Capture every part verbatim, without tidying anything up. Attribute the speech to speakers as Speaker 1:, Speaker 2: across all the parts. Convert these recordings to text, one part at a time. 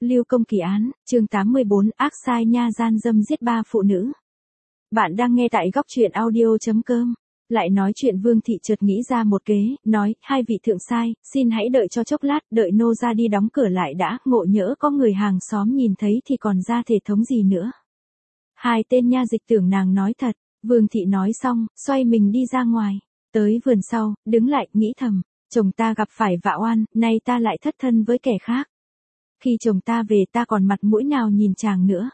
Speaker 1: Lưu Công Kỳ án, chương tám mươi bốn, ác sai nha gian dâm giết ba phụ nữ. Bạn đang nghe tại góc truyện audio chấm com. Lại nói chuyện Vương Thị chợt nghĩ ra một kế, nói, hai vị thượng sai, xin hãy đợi cho chốc lát, đợi nô ra đi đóng cửa lại đã, ngộ nhỡ có người hàng xóm nhìn thấy thì còn ra thể thống gì nữa. Hai tên nha dịch tưởng nàng nói thật, Vương Thị nói xong, xoay mình đi ra ngoài, tới vườn sau, đứng lại, nghĩ thầm, chồng ta gặp phải vạ oan, nay ta lại thất thân với kẻ khác. Khi chồng ta về ta còn mặt mũi nào nhìn chàng nữa.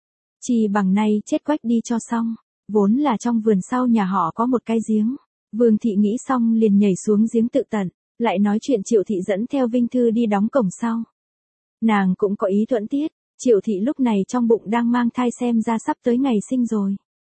Speaker 1: Chỉ bằng nay chết quách đi cho xong. Vốn là trong vườn sau nhà họ có một cái giếng. Vương Thị nghĩ xong liền nhảy xuống giếng tự tận. Lại nói chuyện Triệu Thị dẫn theo Vinh Thư đi đóng cổng sau. Nàng cũng có ý thuận tiết. Triệu Thị lúc này trong bụng đang mang thai xem ra sắp tới ngày sinh rồi.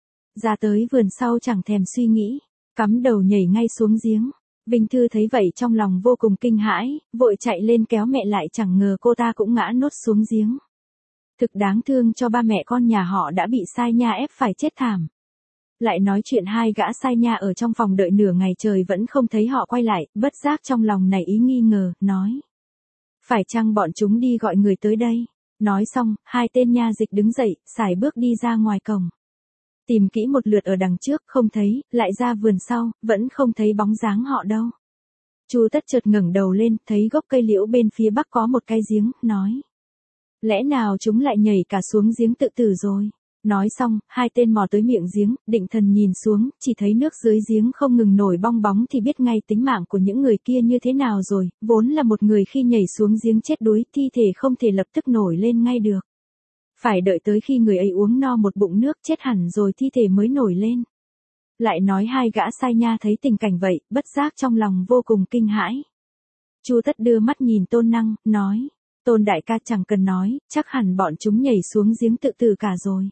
Speaker 1: Ra tới vườn sau chẳng thèm suy nghĩ. Cắm đầu nhảy ngay xuống giếng. Vinh Thư thấy vậy trong lòng vô cùng kinh hãi, vội chạy lên kéo mẹ lại, chẳng ngờ cô ta cũng ngã nốt xuống giếng. Thực đáng thương cho ba mẹ con nhà họ đã bị sai nha ép phải chết thảm. Lại nói chuyện hai gã sai nha ở trong phòng đợi nửa ngày trời vẫn không thấy họ quay lại, bất giác trong lòng nảy ý nghi ngờ, nói. Phải chăng bọn chúng đi gọi người tới đây? Nói xong, hai tên nha dịch đứng dậy, sải bước đi ra ngoài cổng. Tìm kỹ một lượt ở đằng trước, không thấy, lại ra vườn sau, vẫn không thấy bóng dáng họ đâu. Chu Tất chợt ngẩng đầu lên, thấy gốc cây liễu bên phía bắc có một cái giếng, nói. Lẽ nào chúng lại nhảy cả xuống giếng tự tử rồi? Nói xong, hai tên mò tới miệng giếng, định thần nhìn xuống, chỉ thấy nước dưới giếng không ngừng nổi bong bóng thì biết ngay tính mạng của những người kia như thế nào rồi, vốn là một người khi nhảy xuống giếng chết đuối, thi thể không thể lập tức nổi lên ngay được. Phải đợi tới khi người ấy uống no một bụng nước chết hẳn rồi thi thể mới nổi lên. Lại nói hai gã sai nha thấy tình cảnh vậy, bất giác trong lòng vô cùng kinh hãi. Chu Tất đưa mắt nhìn Tôn Năng, nói, Tôn đại ca chẳng cần nói, chắc hẳn bọn chúng nhảy xuống giếng tự tử cả rồi.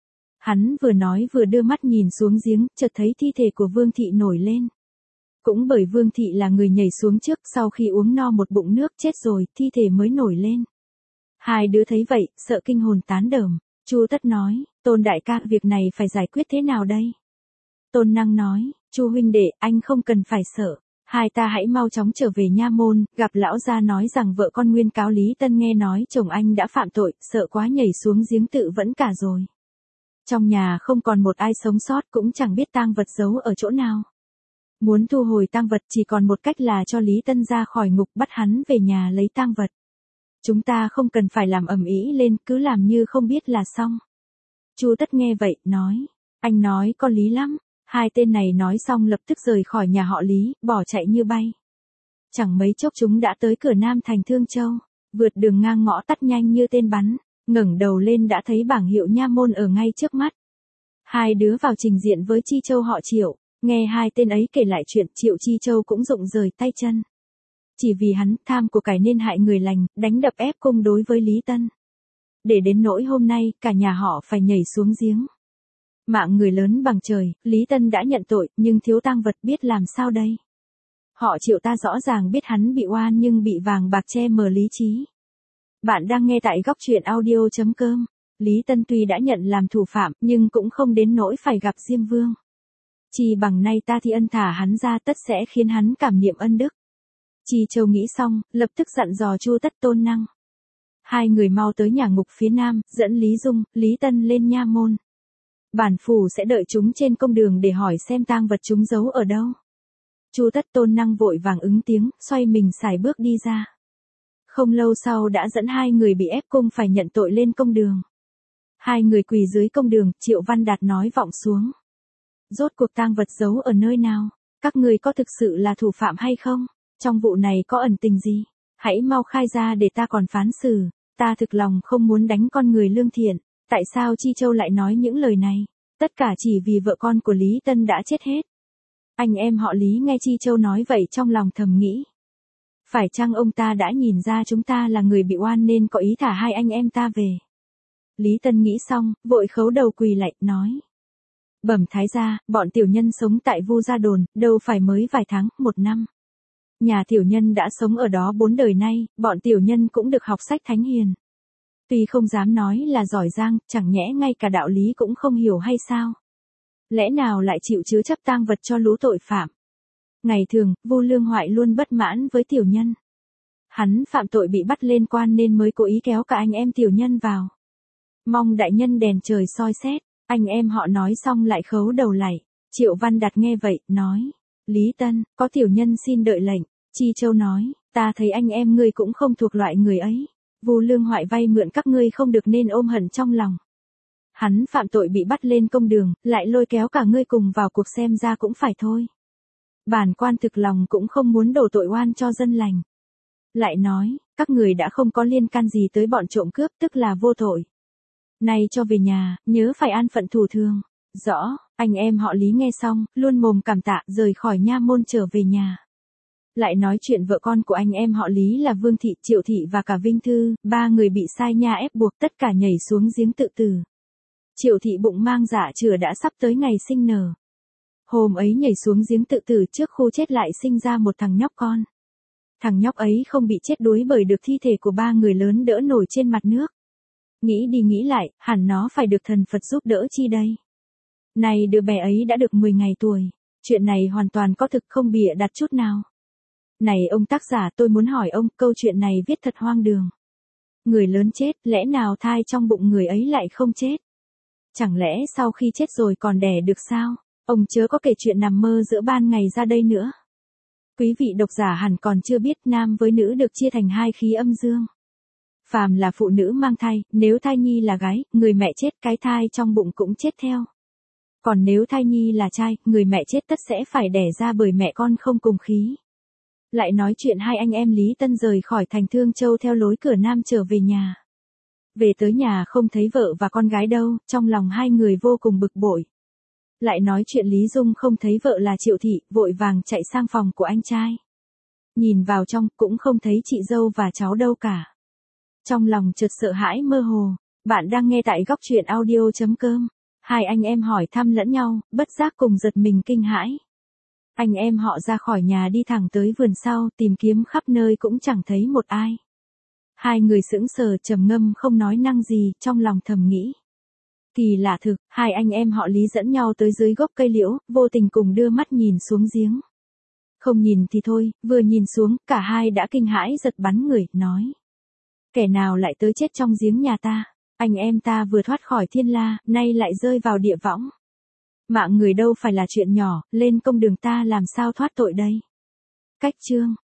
Speaker 1: Hắn vừa nói vừa đưa mắt nhìn xuống giếng, chợt thấy thi thể của Vương Thị nổi lên. Cũng bởi Vương Thị là người nhảy xuống trước, sau khi uống no một bụng nước chết rồi, thi thể mới nổi lên. Hai đứa thấy vậy, sợ kinh hồn tán đờm. Chu Tất nói, Tôn đại ca, việc này phải giải quyết thế nào đây? Tôn Năng nói, Chu huynh đệ, anh không cần phải sợ. Hai ta hãy mau chóng trở về nha môn, gặp lão gia nói rằng vợ con nguyên cáo Lý Tân nghe nói chồng anh đã phạm tội, sợ quá nhảy xuống giếng tự vẫn cả rồi. Trong nhà không còn một ai sống sót, cũng chẳng biết tang vật giấu ở chỗ nào. Muốn thu hồi tang vật chỉ còn một cách là cho Lý Tân ra khỏi ngục, bắt hắn về nhà lấy tang vật. Chúng ta không cần phải làm ầm ĩ lên, cứ làm như không biết là xong. Chu Tất nghe vậy, nói, anh nói có lý lắm. Hai tên này nói xong lập tức rời khỏi nhà họ Lý, bỏ chạy như bay. Chẳng mấy chốc chúng đã tới cửa Nam thành Thương Châu, vượt đường ngang ngõ tắt nhanh như tên bắn, ngẩng đầu lên đã thấy bảng hiệu nha môn ở ngay trước mắt. Hai đứa vào trình diện với Chi Châu họ Triệu, nghe hai tên ấy kể lại chuyện, Triệu Chi Châu cũng rụng rời tay chân. Chỉ vì hắn tham của cải nên hại người lành, đánh đập ép cung đối với Lý Tân. Để đến nỗi hôm nay, cả nhà họ phải nhảy xuống giếng. Mạng người lớn bằng trời, Lý Tân đã nhận tội, nhưng thiếu tang vật biết làm sao đây? Họ Triệu ta rõ ràng biết hắn bị oan nhưng bị vàng bạc che mờ lý trí. Bạn đang nghe tại góc truyện audio chấm com. Lý Tân tuy đã nhận làm thủ phạm, nhưng cũng không đến nỗi phải gặp Diêm Vương. Chỉ bằng nay ta thì ân thả hắn ra, tất sẽ khiến hắn cảm niệm ân đức. Chi Châu nghĩ xong, lập tức dặn dò Chu Tất, Tôn Năng. Hai người mau tới nhà ngục phía nam, dẫn Lý Dung, Lý Tân lên nha môn. Bản phủ sẽ đợi chúng trên công đường để hỏi xem tang vật chúng giấu ở đâu. Chu Tất, Tôn Năng vội vàng ứng tiếng, xoay mình sải bước đi ra. Không lâu sau đã dẫn hai người bị ép cung phải nhận tội lên công đường. Hai người quỳ dưới công đường, Triệu Văn Đạt nói vọng xuống. Rốt cuộc tang vật giấu ở nơi nào? Các người có thực sự là thủ phạm hay không? Trong vụ này có ẩn tình gì? Hãy mau khai ra để ta còn phán xử. Ta thực lòng không muốn đánh con người lương thiện. Tại sao Chi Châu lại nói những lời này? Tất cả chỉ vì vợ con của Lý Tân đã chết hết. Anh em họ Lý nghe Chi Châu nói vậy trong lòng thầm nghĩ. Phải chăng ông ta đã nhìn ra chúng ta là người bị oan nên có ý thả hai anh em ta về? Lý Tân nghĩ xong, vội khấu đầu quỳ lại, nói. Bẩm thái gia, bọn tiểu nhân sống tại Vu Gia Đồn, đâu phải mới vài tháng, một năm. Nhà tiểu nhân đã sống ở đó bốn đời nay, bọn tiểu nhân cũng được học sách thánh hiền. Tuy không dám nói là giỏi giang, chẳng nhẽ ngay cả đạo lý cũng không hiểu hay sao? Lẽ nào lại chịu chứa chấp tang vật cho lũ tội phạm? Ngày thường, Vu Lương Hoại luôn bất mãn với tiểu nhân. Hắn phạm tội bị bắt lên quan nên mới cố ý kéo cả anh em tiểu nhân vào. Mong đại nhân đèn trời soi xét, anh em họ nói xong lại khấu đầu lạy. Triệu Văn Đạt nghe vậy, nói, Lý Tân, có tiểu nhân xin đợi lệnh. Chi Châu nói, ta thấy anh em ngươi cũng không thuộc loại người ấy. Vu lương hoại vay mượn các ngươi không được nên ôm hận trong lòng. Hắn phạm tội bị bắt lên công đường, lại lôi kéo cả ngươi cùng vào cuộc xem ra cũng phải thôi. Bản quan thực lòng cũng không muốn đổ tội oan cho dân lành. Lại nói, các người đã không có liên can gì tới bọn trộm cướp tức là vô tội. Nay cho về nhà, nhớ phải an phận thủ thường. Rõ, anh em họ Lý nghe xong, luôn mồm cảm tạ rời khỏi nha môn trở về nhà. Lại nói chuyện vợ con của anh em họ Lý là Vương Thị, Triệu Thị và cả Vinh Thư, ba người bị sai nha ép buộc tất cả nhảy xuống giếng tự tử. Triệu Thị bụng mang dạ chửa đã sắp tới ngày sinh nở. Hôm ấy nhảy xuống giếng tự tử trước khu chết lại sinh ra một thằng nhóc con. Thằng nhóc ấy không bị chết đuối bởi được thi thể của ba người lớn đỡ nổi trên mặt nước. Nghĩ đi nghĩ lại, hẳn nó phải được thần Phật giúp đỡ chi đây. Này đứa bé ấy đã được mười ngày tuổi, chuyện này hoàn toàn có thực không bịa đặt chút nào. Này ông tác giả, tôi muốn hỏi ông, câu chuyện này viết thật hoang đường. Người lớn chết, lẽ nào thai trong bụng người ấy lại không chết? Chẳng lẽ sau khi chết rồi còn đẻ được sao? Ông chớ có kể chuyện nằm mơ giữa ban ngày ra đây nữa. Quý vị độc giả hẳn còn chưa biết nam với nữ được chia thành hai khí âm dương. Phàm là phụ nữ mang thai, nếu thai nhi là gái, người mẹ chết cái thai trong bụng cũng chết theo. Còn nếu thai nhi là trai, người mẹ chết tất sẽ phải đẻ ra bởi mẹ con không cùng khí. Lại nói chuyện hai anh em Lý Tân rời khỏi thành Thương Châu theo lối cửa nam trở về nhà. Về tới nhà không thấy vợ và con gái đâu, trong lòng hai người vô cùng bực bội. Lại nói chuyện Lý Dung không thấy vợ là Triệu Thị, vội vàng chạy sang phòng của anh trai. Nhìn vào trong, cũng không thấy chị dâu và cháu đâu cả. Trong lòng chợt sợ hãi mơ hồ. Bạn đang nghe tại góc truyện audio chấm com. Hai anh em hỏi thăm lẫn nhau, bất giác cùng giật mình kinh hãi. Anh em họ ra khỏi nhà đi thẳng tới vườn sau, tìm kiếm khắp nơi cũng chẳng thấy một ai. Hai người sững sờ trầm ngâm không nói năng gì, trong lòng thầm nghĩ. Kỳ lạ thực, hai anh em họ Lý dẫn nhau tới dưới gốc cây liễu, vô tình cùng đưa mắt nhìn xuống giếng. Không nhìn thì thôi, vừa nhìn xuống, cả hai đã kinh hãi giật bắn người, nói. Kẻ nào lại tới chết trong giếng nhà ta? Anh em ta vừa thoát khỏi thiên la, nay lại rơi vào địa võng. Mạng người đâu phải là chuyện nhỏ, lên công đường ta làm sao thoát tội đây? Cách chương